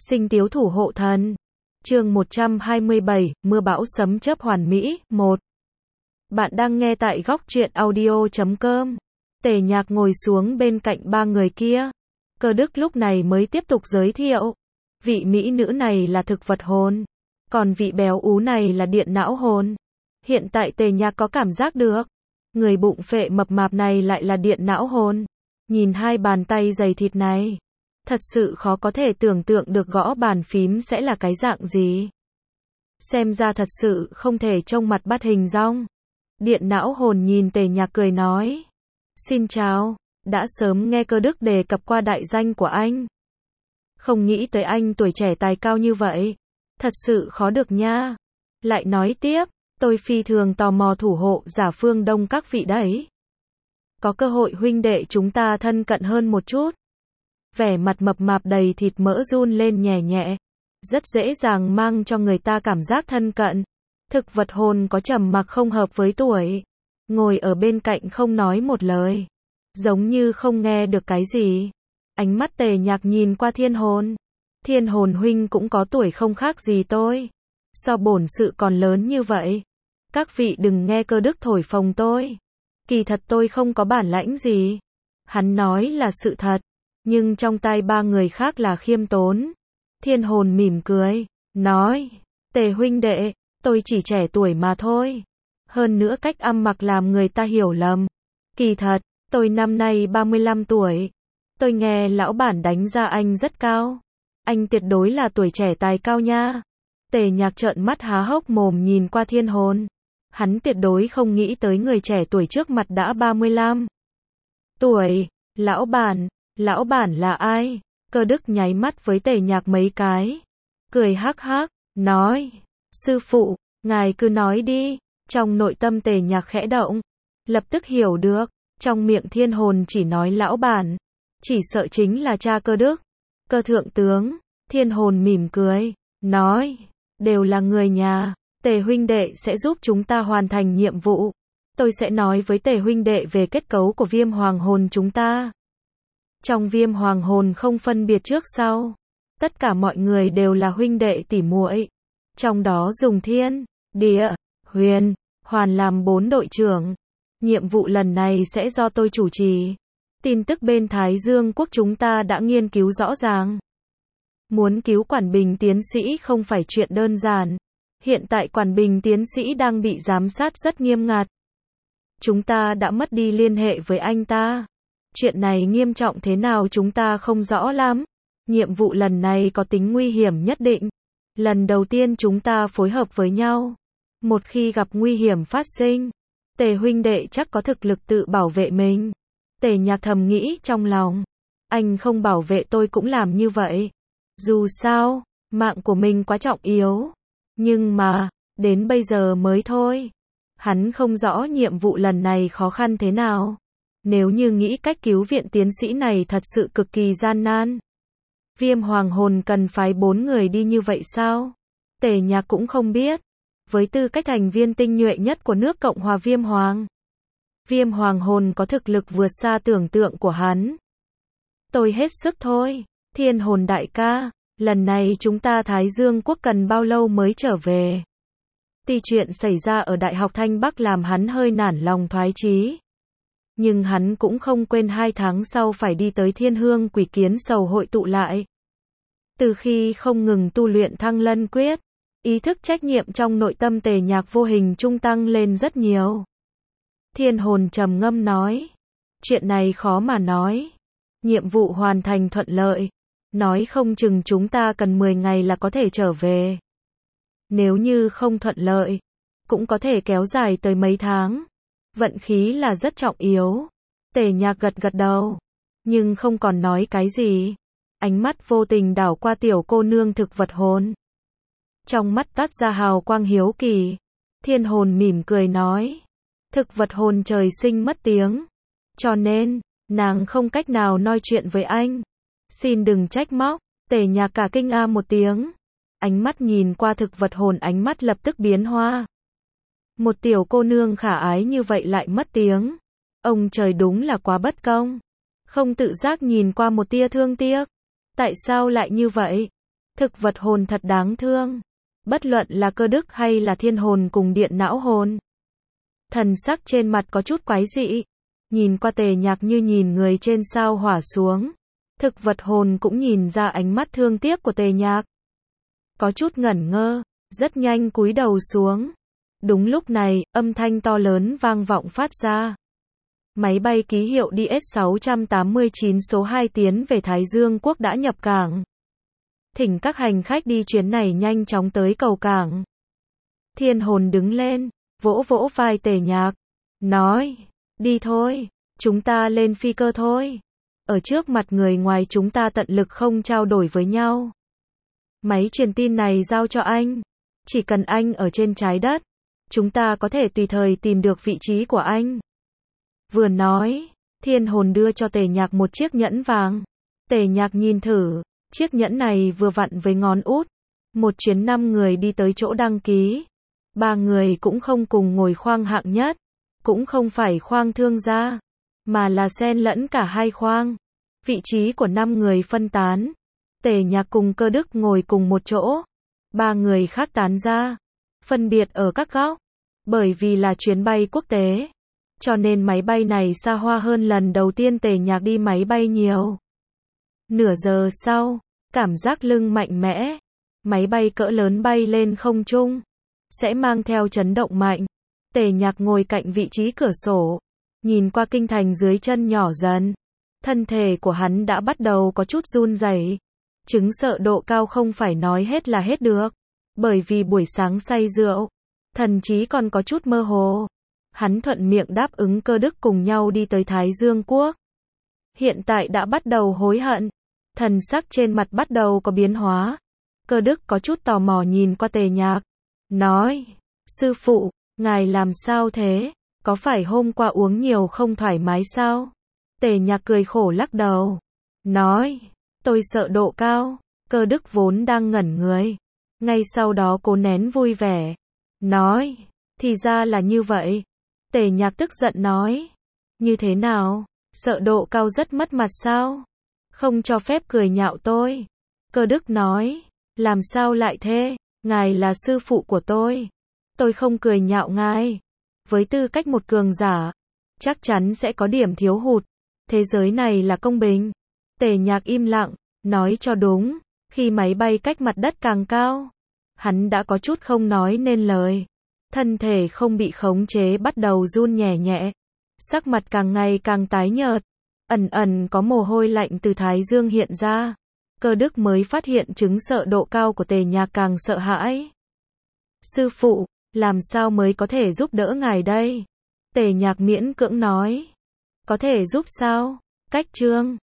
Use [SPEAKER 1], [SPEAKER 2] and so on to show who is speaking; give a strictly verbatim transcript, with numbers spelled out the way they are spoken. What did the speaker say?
[SPEAKER 1] Sinh tiếu thủ hộ thần. Chương một trăm hai mươi bảy, mưa bão sấm chớp hoàn mỹ, một. Bạn đang nghe tại góc truyện audio chấm com. Tề Nhạc ngồi xuống bên cạnh ba người kia. Cơ Đức lúc này mới tiếp tục giới thiệu. Vị mỹ nữ này là thực vật hồn. Còn vị béo ú này là điện não hồn. Hiện tại Tề Nhạc có cảm giác được. Người bụng phệ mập mạp này lại là điện não hồn. Nhìn hai bàn tay dày thịt này. Thật sự khó có thể tưởng tượng được gõ bàn phím sẽ là cái dạng gì. Xem ra thật sự không thể trông mặt bắt hình dong. Điện não hồn nhìn Tề Nhạc cười nói. Xin chào, đã sớm nghe Cơ Đức đề cập qua đại danh của anh. Không nghĩ tới anh tuổi trẻ tài cao như vậy. Thật sự khó được nha. Lại nói tiếp, tôi phi thường tò mò thủ hộ giả phương Đông các vị đấy. Có cơ hội huynh đệ chúng ta thân cận hơn một chút. Vẻ mặt mập mạp đầy thịt mỡ run lên nhẹ nhẹ. Rất dễ dàng mang cho người ta cảm giác thân cận. Thực vật hồn có trầm mặc không hợp với tuổi. Ngồi ở bên cạnh không nói một lời. Giống như không nghe được cái gì. Ánh mắt Tề Nhạc nhìn qua thiên hồn. Thiên hồn huynh cũng có tuổi không khác gì tôi. Sao bổn sự còn lớn như vậy? Các vị đừng nghe Cơ Đức thổi phồng tôi. Kỳ thật tôi không có bản lãnh gì. Hắn nói là sự thật. Nhưng trong tay ba người khác là khiêm tốn. Thiên hồn mỉm cười. Nói. Tề huynh đệ. Tôi chỉ trẻ tuổi mà thôi. Hơn nữa cách ăn mặc làm người ta hiểu lầm. Kỳ thật. Tôi năm nay ba mươi lăm tuổi. Tôi nghe lão bản đánh ra anh rất cao. Anh tuyệt đối là tuổi trẻ tài cao nha. Tề Nhạc trợn mắt há hốc mồm nhìn qua thiên hồn. Hắn tuyệt đối không nghĩ tới người trẻ tuổi trước mặt đã ba mươi lăm tuổi. Lão bản. Lão bản là ai? Cơ Đức nháy mắt với Tề Nhạc mấy cái. Cười hắc hắc. Nói. Sư phụ. Ngài cứ nói đi. Trong nội tâm Tề Nhạc khẽ động. Lập tức hiểu được. Trong miệng thiên hồn chỉ nói lão bản. Chỉ sợ chính là cha Cơ Đức. Cơ thượng tướng. Thiên hồn mỉm cười. Nói. Đều là người nhà. Tề huynh đệ sẽ giúp chúng ta hoàn thành nhiệm vụ. Tôi sẽ nói với Tề huynh đệ về kết cấu của viêm hoàng hồn chúng ta. Trong viêm hoàng hồn không phân biệt trước sau. Tất cả mọi người đều là huynh đệ tỉ muội. Trong đó dùng thiên, địa, huyền, hoàn làm bốn đội trưởng. Nhiệm vụ lần này sẽ do tôi chủ trì. Tin tức bên Thái Dương quốc chúng ta đã nghiên cứu rõ ràng. Muốn cứu Quản Bình tiến sĩ không phải chuyện đơn giản. Hiện tại Quản Bình tiến sĩ đang bị giám sát rất nghiêm ngặt. Chúng ta đã mất đi liên hệ với anh ta. Chuyện này nghiêm trọng thế nào chúng ta không rõ lắm. Nhiệm vụ lần này có tính nguy hiểm nhất định. Lần đầu tiên chúng ta phối hợp với nhau. Một khi gặp nguy hiểm phát sinh, Tề huynh đệ chắc có thực lực tự bảo vệ mình. Tề Nhạc thầm nghĩ trong lòng. Anh không bảo vệ tôi cũng làm như vậy. Dù sao, mạng của mình quá trọng yếu. Nhưng mà, đến bây giờ mới thôi. Hắn không rõ nhiệm vụ lần này khó khăn thế nào. Nếu như nghĩ cách cứu viện tiến sĩ này thật sự cực kỳ gian nan. Viêm hoàng hồn cần phái bốn người đi như vậy sao? Tề Nhạc cũng không biết. Với tư cách thành viên tinh nhuệ nhất của nước Cộng hòa Viêm Hoàng. Viêm hoàng hồn có thực lực vượt xa tưởng tượng của hắn. Tôi hết sức thôi. Thiên hồn đại ca. Lần này chúng ta Thái Dương quốc cần bao lâu mới trở về? Tuy chuyện xảy ra ở Đại học Thanh Bắc làm hắn hơi nản lòng thoái chí. Nhưng hắn cũng không quên hai tháng sau phải đi tới Thiên Hương Quỷ Kiến Sầu hội tụ lại. Từ khi không ngừng tu luyện Thăng Lân Quyết, ý thức trách nhiệm trong nội tâm Tề Nhạc vô hình trung tăng lên rất nhiều. Thiên hồn trầm ngâm nói. Chuyện này khó mà nói. Nhiệm vụ hoàn thành thuận lợi. Nói không chừng chúng ta cần mười ngày là có thể trở về. Nếu như không thuận lợi, cũng có thể kéo dài tới mấy tháng. Vận khí là rất trọng yếu. Tề Nhạc gật gật đầu. Nhưng không còn nói cái gì. Ánh mắt vô tình đảo qua tiểu cô nương thực vật hồn. Trong mắt toát ra hào quang hiếu kỳ. Thiên hồn mỉm cười nói. Thực vật hồn trời sinh mất tiếng. Cho nên, nàng không cách nào nói chuyện với anh. Xin đừng trách móc. Tề Nhạc cả kinh a một tiếng. Ánh mắt nhìn qua thực vật hồn ánh mắt lập tức biến hoa. Một tiểu cô nương khả ái như vậy lại mất tiếng. Ông trời đúng là quá bất công. Không tự giác nhìn qua một tia thương tiếc. Tại sao lại như vậy? Thực vật hồn thật đáng thương. Bất luận là cơ đức hay là thiên hồn cùng điện não hồn. Thần sắc trên mặt có chút quái dị. Nhìn qua Tề Nhạc như nhìn người trên sao hỏa xuống. Thực vật hồn cũng nhìn ra ánh mắt thương tiếc của Tề Nhạc. Có chút ngẩn ngơ, rất nhanh cúi đầu xuống. Đúng lúc này, âm thanh to lớn vang vọng phát ra. Máy bay ký hiệu D S sáu tám chín số hai tiến về Thái Dương Quốc đã nhập cảng. Thỉnh các hành khách đi chuyến này nhanh chóng tới cầu cảng. Thiên hồn đứng lên, vỗ vỗ vai Tề Nhạc, nói, đi thôi, chúng ta lên phi cơ thôi. Ở trước mặt người ngoài chúng ta tận lực không trao đổi với nhau. Máy truyền tin này giao cho anh. Chỉ cần anh ở trên trái đất, chúng ta có thể tùy thời tìm được vị trí của anh. Vừa nói, thiên hồn đưa cho Tề Nhạc một chiếc nhẫn vàng. Tề Nhạc nhìn thử, chiếc nhẫn này vừa vặn với ngón út. Một chuyến năm người đi tới chỗ đăng ký. Ba người cũng không cùng ngồi khoang hạng nhất, cũng không phải khoang thương gia, mà là xen lẫn cả hai khoang. Vị trí của năm người phân tán. Tề Nhạc cùng Cơ Đức ngồi cùng một chỗ. Ba người khác tán ra, phân biệt ở các góc. Bởi vì là chuyến bay quốc tế, cho nên máy bay này xa hoa hơn lần đầu tiên Tề Nhạc đi máy bay nhiều. Nửa giờ sau, cảm giác lưng mạnh mẽ. Máy bay cỡ lớn bay lên không trung, sẽ mang theo chấn động mạnh. Tề Nhạc ngồi cạnh vị trí cửa sổ, nhìn qua kinh thành dưới chân nhỏ dần. Thân thể của hắn đã bắt đầu có chút run rẩy. Chứng sợ độ cao không phải nói hết là hết được. Bởi vì buổi sáng say rượu, thần trí còn có chút mơ hồ. Hắn thuận miệng đáp ứng Cơ Đức cùng nhau đi tới Thái Dương Quốc. Hiện tại đã bắt đầu hối hận. Thần sắc trên mặt bắt đầu có biến hóa. Cơ Đức có chút tò mò nhìn qua Tề Nhạc. Nói, sư phụ, ngài làm sao thế? Có phải hôm qua uống nhiều không thoải mái sao? Tề Nhạc cười khổ lắc đầu. Nói, tôi sợ độ cao. Cơ Đức vốn đang ngẩn người. Ngay sau đó cố nén vui vẻ. Nói, thì ra là như vậy. Tề Nhạc tức giận nói. Như thế nào? Sợ độ cao rất mất mặt sao? Không cho phép cười nhạo tôi. Cơ Đức nói, làm sao lại thế? Ngài là sư phụ của tôi. Tôi không cười nhạo ngài. Với tư cách một cường giả, chắc chắn sẽ có điểm thiếu hụt. Thế giới này là công bình. Tề Nhạc im lặng, nói cho đúng. Khi máy bay cách mặt đất càng cao, hắn đã có chút không nói nên lời. Thân thể không bị khống chế bắt đầu run nhẹ nhẹ. Sắc mặt càng ngày càng tái nhợt. Ẩn ẩn có mồ hôi lạnh từ thái dương hiện ra. Cơ Đức mới phát hiện chứng sợ độ cao của Tề Nhạc càng sợ hãi. Sư phụ, làm sao mới có thể giúp đỡ ngài đây? Tề Nhạc miễn cưỡng nói. Có thể giúp sao? Cách chương